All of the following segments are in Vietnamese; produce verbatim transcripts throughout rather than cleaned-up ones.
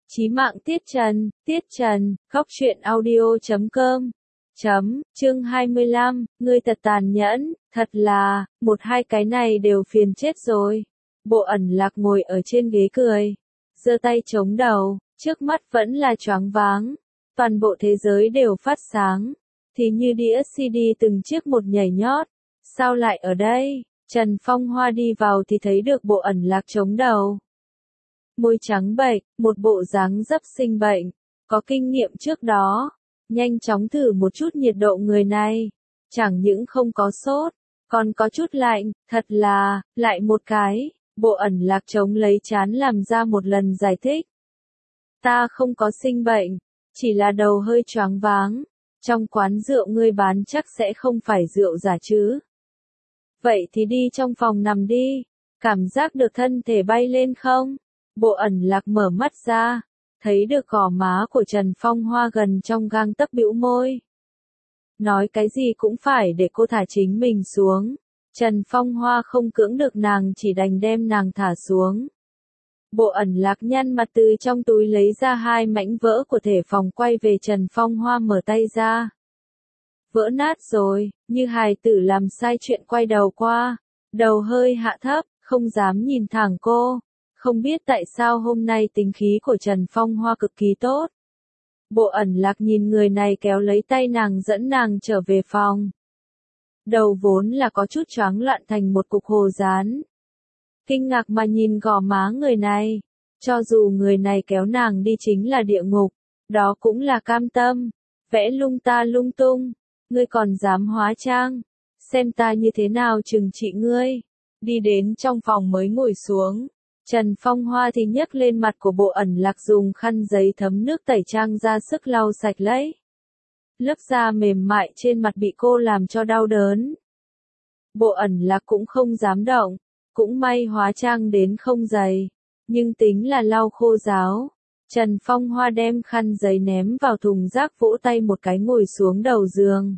Chí mạng Tiết Trần, Tiết Trần, góc truyện audio chấm com. Chấm, chương hai mươi lăm, ngươi thật tàn nhẫn, thật là, một hai cái này đều phiền chết rồi. Bộ ẩn lạc ngồi ở trên ghế cười, giơ tay chống đầu, trước mắt vẫn là choáng váng, toàn bộ thế giới đều phát sáng, thì như đĩa xê đê từng chiếc một nhảy nhót, sao lại ở đây? Trần Phong Hoa đi vào thì thấy được bộ ẩn lạc chống đầu. Môi trắng bệch, một bộ dáng dấp xinh bệnh, có kinh nghiệm trước đó, nhanh chóng thử một chút nhiệt độ người này, chẳng những không có sốt, còn có chút lạnh, thật là, lại một cái, bộ ẩn lạc chống lấy chán làm ra một lần giải thích. Ta không có sinh bệnh, chỉ là đầu hơi choáng váng, trong quán rượu ngươi bán chắc sẽ không phải rượu giả chứ. Vậy thì đi trong phòng nằm đi, cảm giác được thân thể bay lên không? Bộ ẩn lạc mở mắt ra, thấy được gò má của Trần Phong Hoa gần trong gang tấc bĩu môi. Nói cái gì cũng phải để cô thả chính mình xuống. Trần Phong Hoa không cưỡng được nàng chỉ đành đem nàng thả xuống. Bộ ẩn lạc nhăn mặt từ trong túi lấy ra hai mảnh vỡ của thể phòng quay về Trần Phong Hoa mở tay ra. Vỡ nát rồi, như hài tử làm sai chuyện quay đầu qua, đầu hơi hạ thấp, không dám nhìn thẳng cô. Không biết tại sao hôm nay tính khí của Trần Phong Hoa cực kỳ tốt. Bộ ẩn lạc nhìn người này kéo lấy tay nàng dẫn nàng trở về phòng. Đầu vốn là có chút choáng loạn thành một cục hồ dán. Kinh ngạc mà nhìn gò má người này. Cho dù người này kéo nàng đi chính là địa ngục, đó cũng là cam tâm. Vẽ lung ta lung tung. Ngươi còn dám hóa trang. Xem ta như thế nào trừng trị ngươi. Đi đến trong phòng mới ngồi xuống. Trần Phong Hoa thì nhấc lên mặt của bộ ẩn lạc dùng khăn giấy thấm nước tẩy trang ra sức lau sạch lấy. Lớp da mềm mại trên mặt bị cô làm cho đau đớn. Bộ ẩn lạc cũng không dám động, cũng may hóa trang đến không dày, nhưng tính là lau khô ráo. Trần Phong Hoa đem khăn giấy ném vào thùng rác vỗ tay một cái ngồi xuống đầu giường.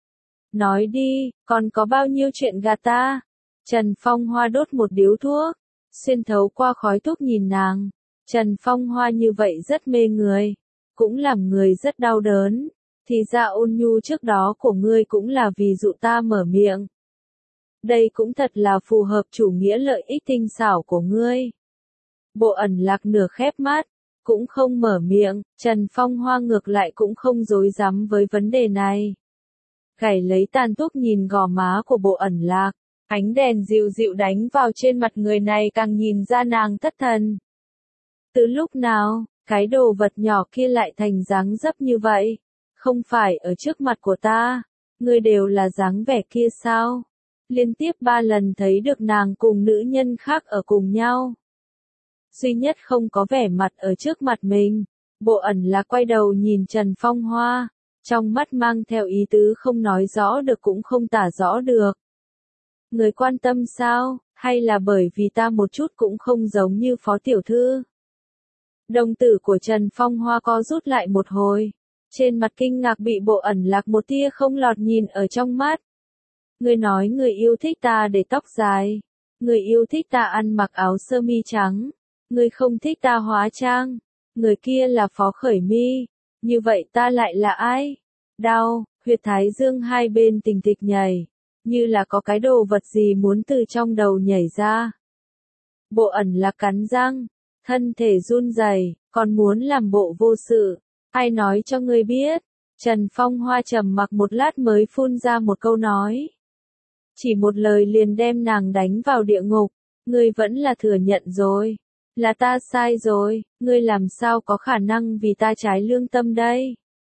Nói đi, còn có bao nhiêu chuyện gạt ta? Trần Phong Hoa đốt một điếu thuốc. Xuyên thấu qua khói thuốc nhìn nàng, Trần Phong Hoa như vậy rất mê người, cũng làm người rất đau đớn, thì ra ôn nhu trước đó của ngươi cũng là vì dụ ta mở miệng. Đây cũng thật là phù hợp chủ nghĩa lợi ích tinh xảo của ngươi. Bộ ẩn lạc nửa khép mắt, cũng không mở miệng, Trần Phong Hoa ngược lại cũng không dối rắm với vấn đề này. Gảy lấy tàn thuốc nhìn gò má của bộ ẩn lạc. Ánh đèn dịu dịu đánh vào trên mặt người này càng nhìn ra nàng thất thần. Từ lúc nào, cái đồ vật nhỏ kia lại thành dáng dấp như vậy? Không phải ở trước mặt của ta, ngươi đều là dáng vẻ kia sao? Liên tiếp ba lần thấy được nàng cùng nữ nhân khác ở cùng nhau. Duy nhất không có vẻ mặt ở trước mặt mình, bộ ẩn là quay đầu nhìn Trần Phong Hoa, trong mắt mang theo ý tứ không nói rõ được cũng không tả rõ được. Người quan tâm sao, hay là bởi vì ta một chút cũng không giống như phó tiểu thư? Đồng tử của Trần Phong Hoa co rút lại một hồi. Trên mặt kinh ngạc bị bộ ẩn lạc một tia không lọt nhìn ở trong mắt. Người nói người yêu thích ta để tóc dài. Người yêu thích ta ăn mặc áo sơ mi trắng. Người không thích ta hóa trang. Người kia là Phó Khởi Mi. Như vậy ta lại là ai? Đau, huyệt thái dương hai bên tình thịch nhảy. Như là có cái đồ vật gì muốn từ trong đầu nhảy ra. Bộ ẩn là cắn răng, thân thể run rẩy, còn muốn làm bộ vô sự. Ai nói cho ngươi biết? Trần Phong Hoa trầm mặc một lát mới phun ra một câu nói. Chỉ một lời liền đem nàng đánh vào địa ngục. Ngươi vẫn là thừa nhận rồi. Là ta sai rồi, ngươi làm sao có khả năng vì ta trái lương tâm đây?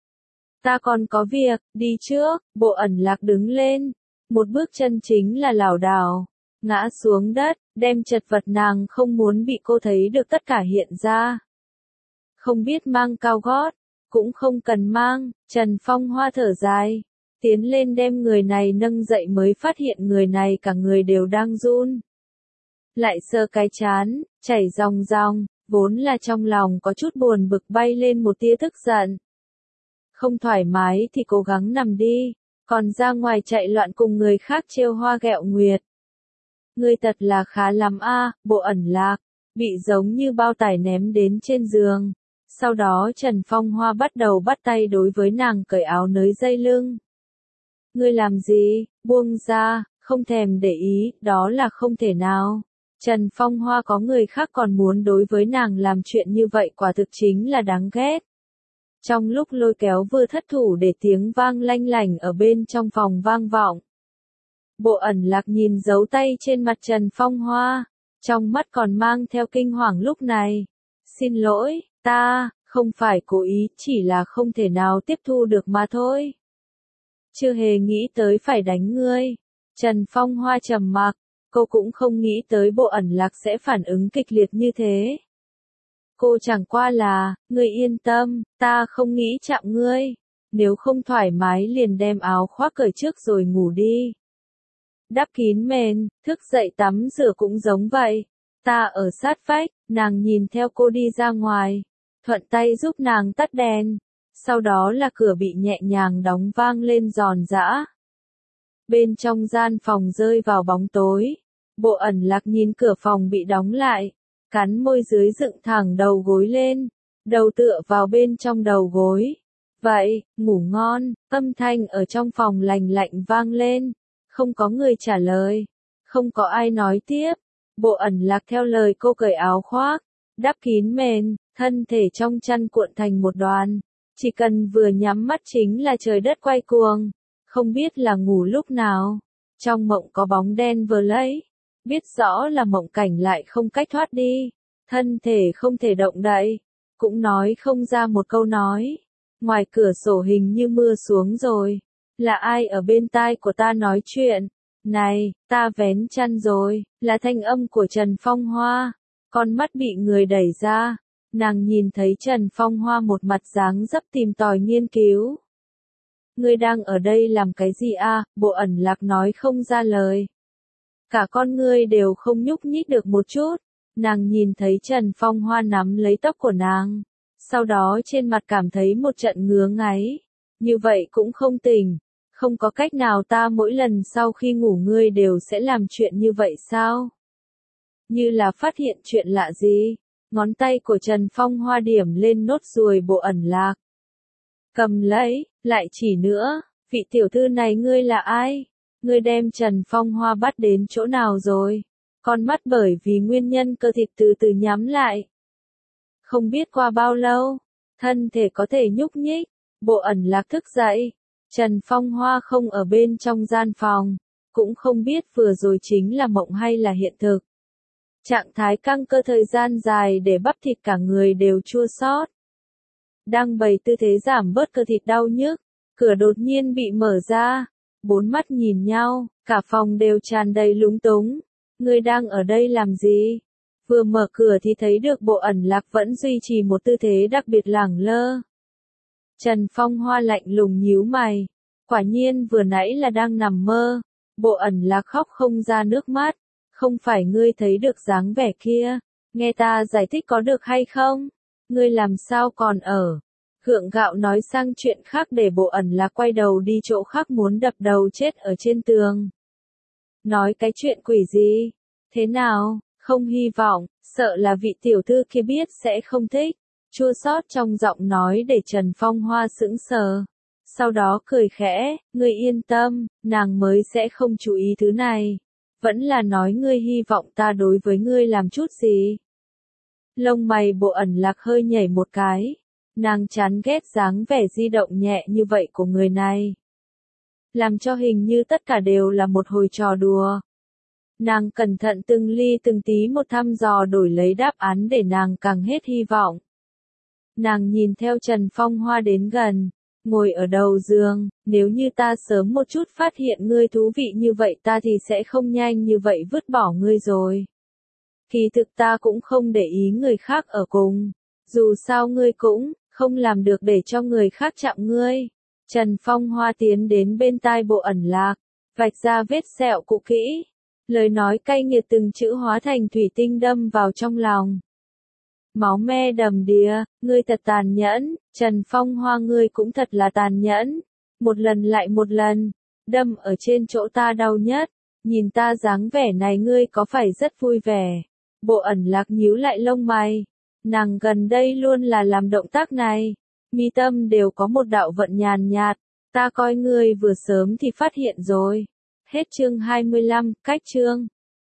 Ta còn có việc, đi trước, bộ ẩn lạc đứng lên. Một bước chân chính là lảo đảo, ngã xuống đất, đem chật vật nàng không muốn bị cô thấy được tất cả hiện ra. Không biết mang cao gót, cũng không cần mang, Trần Phong Hoa thở dài, tiến lên đem người này nâng dậy mới phát hiện người này cả người đều đang run. Lại sờ cái chán, chảy ròng ròng, vốn là trong lòng có chút buồn bực bay lên một tia tức giận. Không thoải mái thì cố gắng nằm đi. Còn ra ngoài chạy loạn cùng người khác trêu hoa ghẹo nguyệt. Ngươi thật là khá lắm a, bộ ẩn lạc, bị giống như bao tải ném đến trên giường. Sau đó Trần Phong Hoa bắt đầu bắt tay đối với nàng cởi áo nới dây lưng. Ngươi làm gì, buông ra, không thèm để ý, đó là không thể nào. Trần Phong Hoa có người khác còn muốn đối với nàng làm chuyện như vậy quả thực chính là đáng ghét. Trong lúc lôi kéo vừa thất thủ để tiếng vang lanh lảnh ở bên trong phòng vang vọng. Bộ Ẩn Lạc nhìn dấu tay trên mặt Trần Phong Hoa, trong mắt còn mang theo kinh hoàng lúc này. Xin lỗi, ta, không phải cố ý, chỉ là không thể nào tiếp thu được mà thôi. Chưa hề nghĩ tới phải đánh ngươi. Trần Phong Hoa trầm mặc, cô cũng không nghĩ tới Bộ Ẩn Lạc sẽ phản ứng kịch liệt như thế. Cô chẳng qua là, ngươi yên tâm, ta không nghĩ chạm ngươi. Nếu không thoải mái liền đem áo khoác cởi trước rồi ngủ đi. Đắp kín mền, thức dậy tắm rửa cũng giống vậy. Ta ở sát vách, nàng nhìn theo cô đi ra ngoài. Thuận tay giúp nàng tắt đèn. Sau đó là cửa bị nhẹ nhàng đóng vang lên giòn giã. Bên trong gian phòng rơi vào bóng tối. Bộ Ẩn Lạc nhìn cửa phòng bị đóng lại. Cắn môi dưới dựng thẳng đầu gối lên. Đầu tựa vào bên trong đầu gối. Vậy, ngủ ngon, âm thanh ở trong phòng lành lạnh vang lên. Không có người trả lời. Không có ai nói tiếp. Bộ Ẩn Lạc theo lời cô cởi áo khoác. Đắp kín mền, thân thể trong chăn cuộn thành một đoàn. Chỉ cần vừa nhắm mắt chính là trời đất quay cuồng. Không biết là ngủ lúc nào. Trong mộng có bóng đen vờ lấy. Biết rõ là mộng cảnh lại không cách thoát đi. Thân thể không thể động đậy. Cũng nói không ra một câu nói. Ngoài cửa sổ hình như mưa xuống rồi. Là ai ở bên tai của ta nói chuyện? Này, ta vén chăn rồi. Là thanh âm của Trần Phong Hoa. Con mắt bị người đẩy ra. Nàng nhìn thấy Trần Phong Hoa một mặt dáng dấp tìm tòi nghiên cứu. Ngươi đang ở đây làm cái gì a? Bộ Ẩn Lạc nói không ra lời. Cả con ngươi đều không nhúc nhích được một chút. Nàng nhìn thấy Trần Phong Hoa nắm lấy tóc của nàng. Sau đó trên mặt cảm thấy một trận ngứa ngáy. Như vậy cũng không tỉnh. Không có cách nào ta mỗi lần sau khi ngủ ngươi đều sẽ làm chuyện như vậy sao? Như là phát hiện chuyện lạ gì? Ngón tay của Trần Phong Hoa điểm lên nốt ruồi Bộ Ẩn Lạc. Cầm lấy, lại chỉ nữa, vị tiểu thư này ngươi là ai? Ngươi đem Trần Phong Hoa bắt đến chỗ nào rồi? Con mắt bởi vì nguyên nhân cơ thịt từ từ nhắm lại. Không biết qua bao lâu, thân thể có thể nhúc nhích, Bộ Ẩn Lạc thức dậy. Trần Phong Hoa không ở bên trong gian phòng, cũng không biết vừa rồi chính là mộng hay là hiện thực. Trạng thái căng cơ thời gian dài để bắp thịt cả người đều chua xót. Đang bày tư thế giảm bớt cơ thịt đau nhức, cửa đột nhiên bị mở ra, bốn mắt nhìn nhau, cả phòng đều tràn đầy lúng túng. Ngươi đang ở đây làm gì? Vừa mở cửa thì thấy được Bộ Ẩn Lạc vẫn duy trì một tư thế đặc biệt lẳng lơ. Trần Phong Hoa lạnh lùng nhíu mày, quả nhiên vừa nãy là đang nằm mơ. Bộ Ẩn Lạc khóc không ra nước mắt. Không phải ngươi thấy được dáng vẻ kia, nghe ta giải thích có được hay không? Ngươi làm sao còn ở? Gượng gạo nói sang chuyện khác để Bộ Ẩn Lạc quay đầu đi chỗ khác muốn đập đầu chết ở trên tường. Nói cái chuyện quỷ gì? Thế nào? Không hy vọng, sợ là vị tiểu thư kia biết sẽ không thích. Chua xót trong giọng nói để Trần Phong Hoa sững sờ. Sau đó cười khẽ, ngươi yên tâm, nàng mới sẽ không chú ý thứ này. Vẫn là nói ngươi hy vọng ta đối với ngươi làm chút gì. Lông mày Bộ Ẩn Lạc hơi nhảy một cái. Nàng chán ghét dáng vẻ di động nhẹ như vậy của người này. Làm cho hình như tất cả đều là một hồi trò đùa. Nàng cẩn thận từng ly từng tí một thăm dò đổi lấy đáp án để nàng càng hết hy vọng. Nàng nhìn theo Trần Phong Hoa đến gần. Ngồi ở đầu giường, nếu như ta sớm một chút phát hiện ngươi thú vị như vậy ta thì sẽ không nhanh như vậy vứt bỏ ngươi rồi. Kỳ thực ta cũng không để ý người khác ở cùng. Dù sao ngươi cũng không làm được để cho người khác chạm ngươi. Trần Phong Hoa tiến đến bên tai Bộ Ẩn Lạc, vạch ra vết sẹo cũ kỹ. Lời nói cay nghiệt từng chữ hóa thành thủy tinh đâm vào trong lòng. Máu me đầm đìa, ngươi thật tàn nhẫn, Trần Phong Hoa ngươi cũng thật là tàn nhẫn. Một lần lại một lần, đâm ở trên chỗ ta đau nhất, nhìn ta dáng vẻ này ngươi có phải rất vui vẻ. Bộ Ẩn Lạc nhíu lại lông mày, Nàng gần đây luôn là làm động tác này. Mi tâm đều có một đạo vận nhàn nhạt. Ta coi ngươi vừa sớm thì phát hiện rồi. Hết chương hai mươi lăm, cách chương.